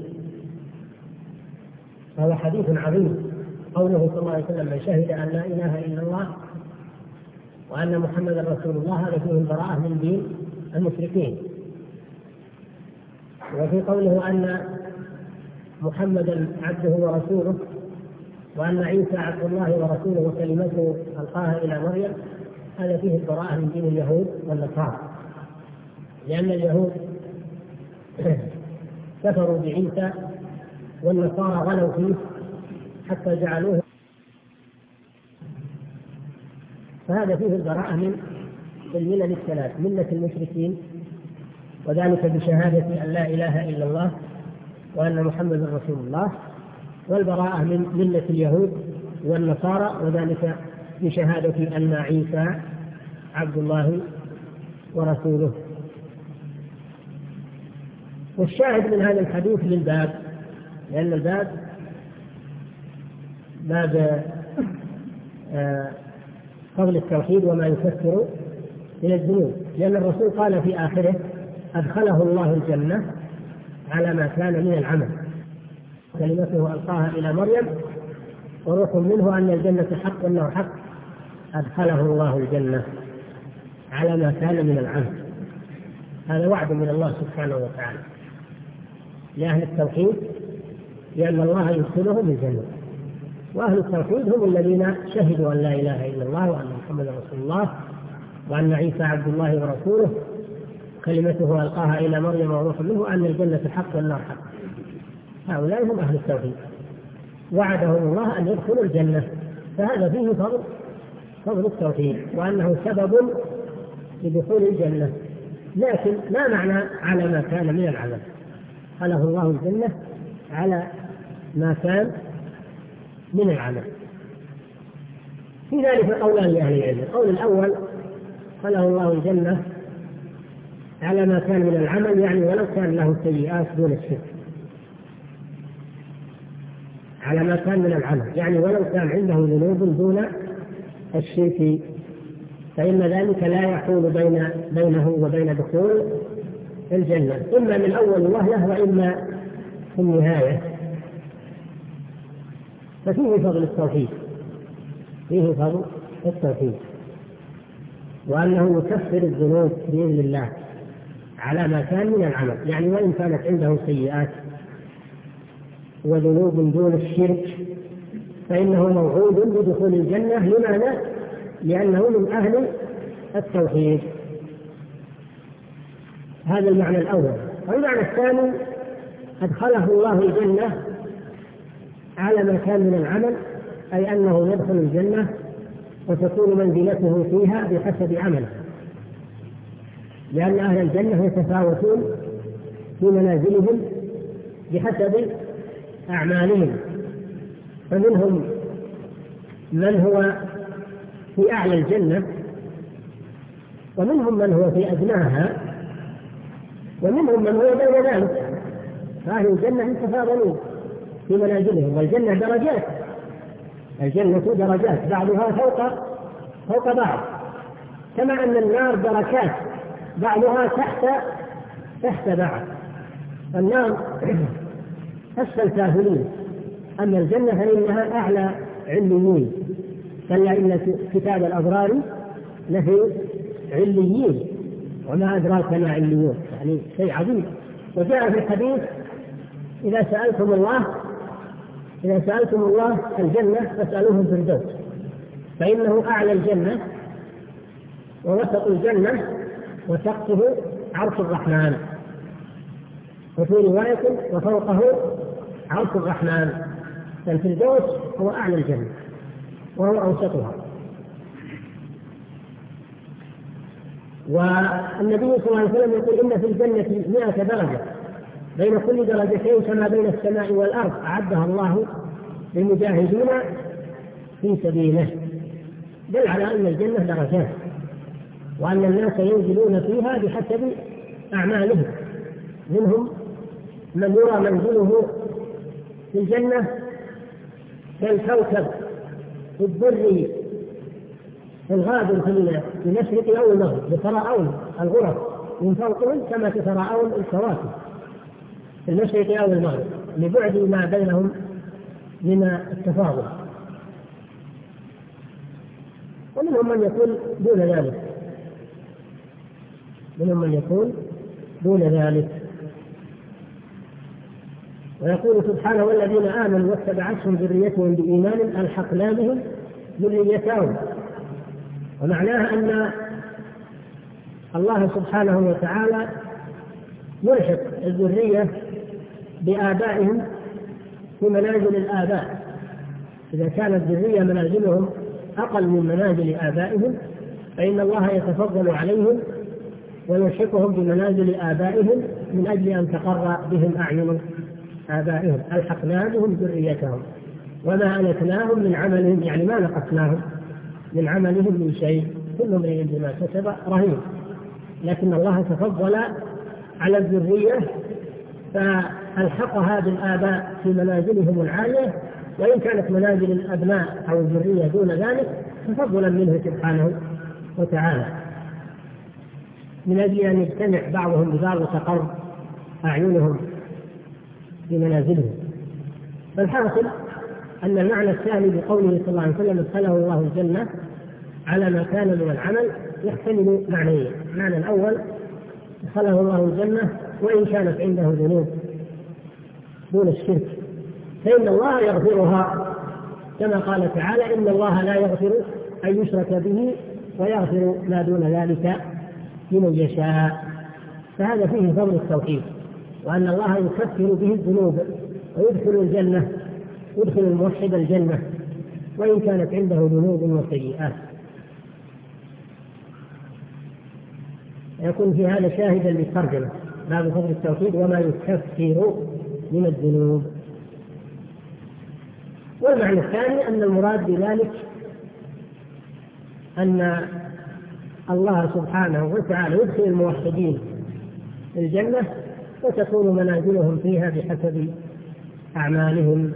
هذا حديث عظيم. قوله صلى الله عليه وسلم: من شهد أن لا إله إلا الله وأن محمدا رسول الله، هذا فيه البراءة من دين المشركين. وفي قوله أن محمدا عبده ورسوله وأن عيسى عبد الله ورسوله وكلمته ألقاها إلى مريم، هذا فيه البراءة من دين اليهود والنصارى، لأن اليهود كفروا بعيسى والنصارى غلوا فيه حتى جعلوه، فهذا فيه البراءة من الملل الثلاث: ملة المشركين وذلك بشهادة أن لا إله إلا الله وأن محمدا رسول الله، والبراءة من ملة اليهود والنصارى وذلك بشهادة أن عيسى عبد الله ورسوله. والشاهد من هذا الحديث للباب، لأن الباب باب فضل التوحيد وما يكفر من الذنوب، لأن الرسول قال في آخره: أدخله الله الجنة على ما كان من العمل، كلمته ألقاها إلى مريم وروح منه أن الجنة حق والنار حق، أدخله الله الجنة على ما كان من العمل. هذا وعد من الله سبحانه وتعالى لأهل التوحيد، لأن الله يدخلهم الجنة. وأهل التوحيد هم الذين شهدوا أن لا إله إلا الله وأن محمدا رسول الله وأن عيسى عبد الله ورسوله كلمته ألقاها إلى مريم وروح منه أن الجنة حق والنار حق. هؤلاء هم أهل التوحيد، وعدهم الله أن يدخلوا الجنة. فهذا فيه فضل فضل التوحيد وأنه سبب لدخول الجنة. لكن ما معنى على ما كان من العمل؟ قاله الله الجنة على ما كان من العمل. في ذلك قولان لأهل العلم: القول الأول قاله الله الجنة على ما كان من العمل، يعني ولو كان له سيئات دون الشرك، على ما كان من العمل يعني ولو كان عنده ذنوب دون الشرك، فإن ذلك لا يحول بين بينه وبين دخول الجنة، إما من أول وهلة وإما في النهاية. ففيه فضل التوحيد، فيه فضل التوحيد وأنه يكفر الذنوب بإذن الله على ما كان من العمل، يعني وإن كانت عنده سيئات وذنوب دون الشرك فإنه موعود بدخول الجنة. لماذا؟ لأنه من أهل التوحيد. هذا المعنى الأول. والمعنى الثاني: أدخله الله الجنة على ما كان من العمل، أي أنه يدخل الجنة وتكون منزلته فيها بحسب عمله، لأن أهل الجنة يتفاوتون في منازلهم بحسب أعمالهم، فمنهم من هو في أعلى الجنة ومنهم من هو في أدناها ومنهم من هو بين ذلك. فأهل الجنة يتفاضلون في منازلهم، والجنة درجات، الجنة درجات بعضها فوق فوق بعض، كما أن النار دركات بعضها تحت تحت بعض. النار أسفل سافلين، أما الجنة فإنها أعلى عليين. كلا إن كتاب الأبرار لفي عليين وما أدراك ما عليون، يعني شيء عظيم. وجاء في الحديث: إذا سألتم الله إذا سألتم الله الجنة فاسألوه الفردوس، فإنه أعلى الجنة ووسط الجنة وسقفه عرش الرحمن. وفي رواية وفوقه عرش الرحمن. فالفردوس هو أعلى الجنة وهو أوسطها. والنبي صلى الله عليه وسلم يقول إن في الجنة مئة درجة، بين كل درجتين كما بين السماء والأرض، أعدها الله للمجاهدين في سبيله. دل على أن الجنة درجات، وأن الناس ينزلون فيها بحسب أعمالهم. منهم من يرى منزله في الجنة كالكوكب الدري الغابر في المشرق أو المغرب، يتراءون الغرف من فوقهم كما تتراءون الكواكب في المشرق أو المغرب لبعد ما بينهم من التفاضل. ومنهم من يكون دون ذلك منهم من يكون دون ذلك ويقول سبحانه: والذين آمنوا واتبعتهم ذريتهم بإيمان ألحقنا بهم ذريتهم. ومعناها أن الله سبحانه وتعالى يلحق الذرية بآبائهم في منازل الآباء. إذا كانت الذرية منازلهم أقل من منازل آبائهم فإن الله يتفضل عليهم ويلحقهم بمنازل آبائهم من أجل أن تقر بهم أعين آبائهم. ألحقنا بهم ذريتهم وما ألتناهم من عملهم، يعني ما نقصناهم من عملهم من شيء، كل امرئ بما كسب رهين. لكن الله تفضل على الذرية فألحقها بالآباء في منازلهم العالية، وإن كانت منازل الأبناء أو الذرية دون ذلك تفضلا منه سبحانه وتعالى، من أجل أن يجتمع بعضهم ببعض وتقر أعينهم في منازلهم. فالحاصل أن المعنى الثاني بقوله صلى الله عليه وسلم: ادخله الله الجنة على ما كان من العمل، يحتمل معنيين. المعنى الأول: ادخله الله الجنة وإن كانت عنده ذنوب دون الشرك، فإن الله يغفرها، كما قال تعالى: إن الله لا يغفر أن يشرك به ويغفر ما دون ذلك لمن يشاء. فهذا فيه فضل التوحيد، وأن الله يكفر به الذنوب ويدخل الجنة، يدخل الموحد الجنة وإن كانت عنده ذنوب وسيئات. يكون في هذا شاهدا للترجمة باب فضل التوحيد وما يكفر من الذنوب. والمعنى الثاني أن المراد بذلك أن الله سبحانه وتعالى يدخل الموحدين الجنة وتكون منازلهم فيها بحسب أعمالهم،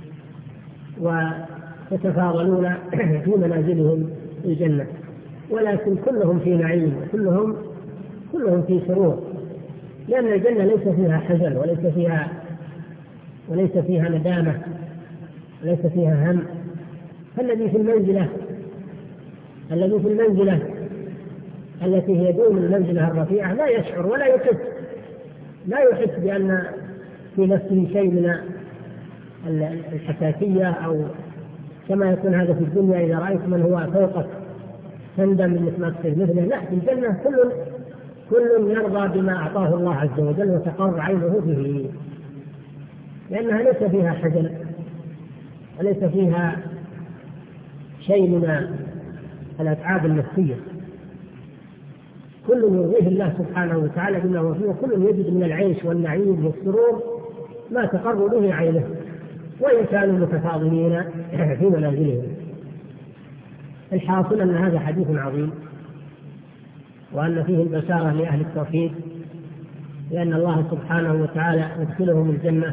ويتفاضلون في منازلهم الجنة، ولكن كلهم في نعيم وكلهم كلهم في سرور، لأن الجنة ليس فيها حزن وليس فيها وليس فيها ندامة وليس فيها هم. فالذي في المنزلة الذي في المنزلة التي هي دون المنزلة الرفيعة لا يشعر ولا يحس لا يحس بأن في نفسه شيء من الحساسية، أو كما يكون هذا في الدنيا إذا رأيت من هو فوقك تندم من نفسك مثله. لا، في الجنة كل كل يرضى بما أعطاه الله عز وجل وتقر عينه به، لأنها ليس فيها حزن وليس فيها شيء من الأتعاب النفسية. كل يرضيه الله سبحانه وتعالى بما هو فيه، وكل يجد من العيش والنعيم والسرور ما تقر به عينه، وإن كانوا متفاضلين في منازلهم. الحاصل أن هذا حديث عظيم، وأن فيه البشارة لأهل التوحيد، لأن الله سبحانه وتعالى يدخلهم الجنة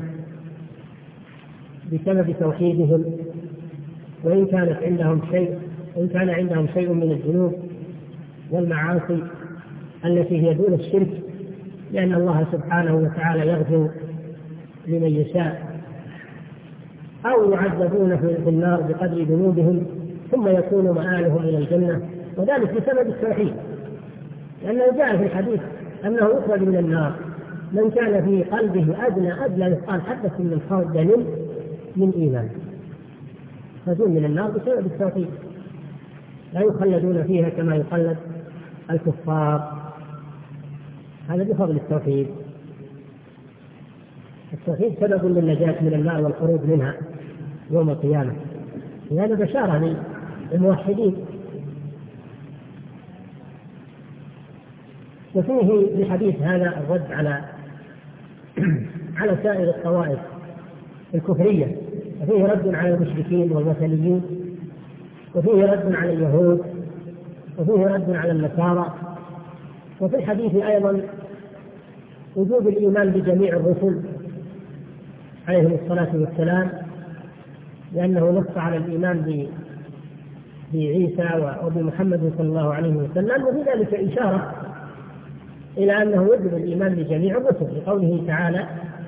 بسبب توحيدهم، وإن كانت عندهم شيء وإن كان عندهم شيء من الذنوب والمعاصي التي هي دون الشرك، لأن الله سبحانه وتعالى يغفر لمن يشاء، أو يعذبون في النار بقدر ذنوبهم ثم يكون مآلهم إلى الجنة، وذلك بسبب التوحيد، لأنه جاء في الحديث أنه يخرج من النار من كان في قلبه أدنى أدنى مثقال حبة من خردل من إيمان، يخرجون من النار بسبب التوحيد، لا يخلدون فيها كما يخلد الكفار. هذا بفضل التوحيد. التوحيد سبب للنجاة من النار والخروج منها يوم القيامة، هذا بشارة للموحدين. وفيه بحديث هذا الرد على على سائر الطوائف الكفرية، وفيه رد على المشركين والوثنيين، وفيه رد على اليهود، وفيه رد على النصارى. وفي الحديث أيضا وجوب الإيمان بجميع الرسل عليهم الصلاة والسلام، لأنه نص على الإيمان بعيسى وبمحمد صلى الله عليه وسلم، وفي ذلك إشارة إلى أنه يجب الإيمان بجميع الرسل لقوله تعالى: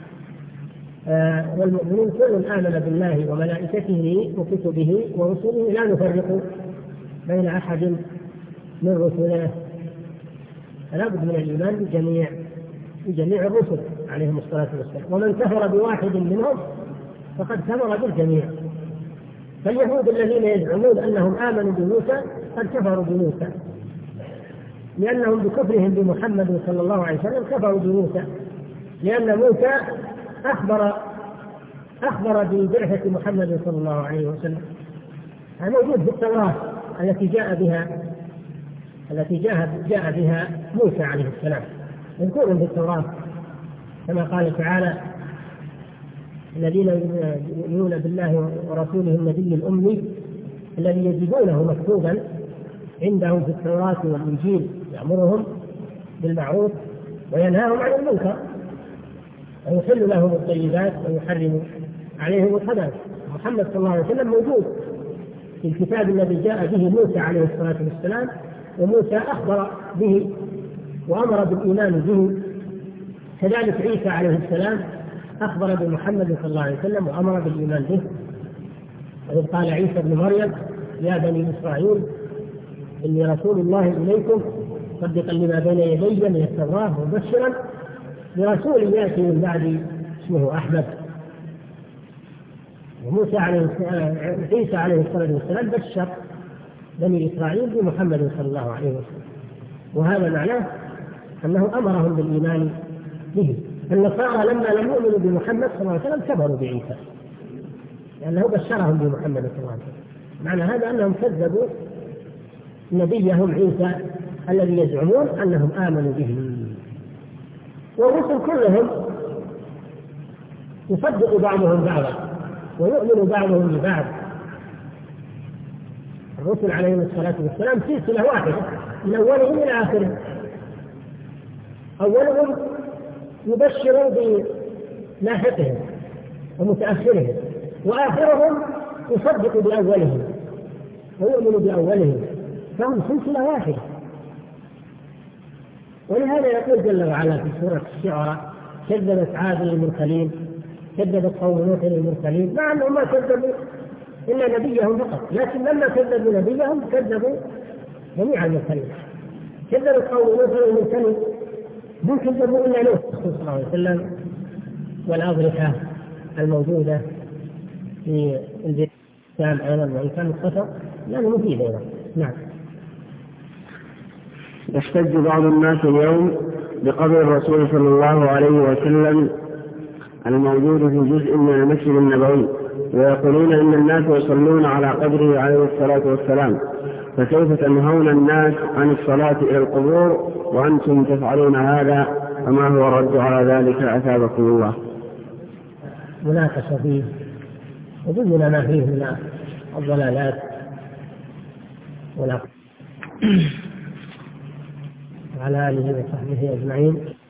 آه والمؤمنون كل آمن بالله وملائكته وكتبه ورسله لا نفرق بين أحد من رسله. فلا بد من الإيمان بجميع بجميع الرسل عليهم الصلاة والسلام، ومن كفر بواحد منهم فقد كفر بالجميع. فاليهود الذين يزعمون أنهم آمنوا بموسى قد كفروا بموسى، لأنهم بكفرهم بمحمد صلى الله عليه وسلم كفروا بموسى، لأن موسى أخبر أخبر ببعثة محمد صلى الله عليه وسلم. هذا موجود في التوراة التي جاء بها التي جاء جاء بها موسى عليه السلام، مذكور في التوراة كما قال تعالى: الذين يؤمنون بالله ورسوله النبي الأمي الذي يجدونه مكتوبا عندهم في التوراة والإنجيل يأمرهم بالمعروف وينهاهم عن المنكر ويحل لهم الطيبات ويحرم عليهم الخبائث. محمد صلى الله عليه وسلم موجود في الكتاب الذي جاء به موسى عليه الصلاة والسلام، وموسى أخبر به وأمر بالإيمان به. كذلك عيسى عليه السلام أخبر بمحمد صلى الله عليه وسلم وأمر بالإيمان به. وإذ قال عيسى ابن مريم: يا بني إسرائيل إني رسول الله إليكم مصدقا لما بين يدي من التوراة ومبشرا برسول يأتي من بعد اسمه أحمد. وموسى عليه عيسى عليه الصلاة والسلام بشر بني إسرائيل بمحمد صلى الله عليه وسلم، وهذا معناه أنه أمرهم بالإيمان به. النصارى لما لم يؤمنوا بمحمد صلى الله عليه وسلم كفروا بعيسى لأنه بشرهم بمحمد صلى الله عليه وسلم. معنى هذا أنهم كذبوا نبيهم عيسى الذي يزعمون أنهم آمنوا به. والرسل كلهم يصدق بعضهم بعضا ويؤمن بعضهم ببعض. الرسل عليهم الصلاة والسلام سلسلة واحدة من أولهم إلى آخرهم. أولهم يبشروا بلاحقهم ومتأخرهم، وآخرهم يصدق بأولهم ويؤمن بأولهم، فهم سلسلة واحدة. ولهذا يقول جل وعلا في سورة الشعراء: كذبت عاد المرسلين، كذبت قوم نوح المرسلين، مع أنهم ما كذبوا إلا نبيهم فقط، لكن لما كذبوا نبيهم كذبوا جميع المرسلين. كذبت قوم نوح المرسلين، ما كذبوا إلا نوح صلى الله عليه وسلم والأضرحة الموجودة في الإسلام أيضا، وإن كان السفر لأنه مفيد أيضا. نعم.
يحتج بعض الناس اليوم بقبر الرسول صلى الله عليه وسلم الموجود في جزء من المسجد النبوي، ويقولون إن الناس يصلون على قبره عليه الصلاة والسلام، فكيف تنهون الناس عن الصلاة إلى القبور وأنتم تفعلون هذا؟ فما هو الرد على ذلك أثابكم الله؟
مناقشة فيه وجدنا ما فيه من الضلالات والعقل. على آله وصحبه أجمعين.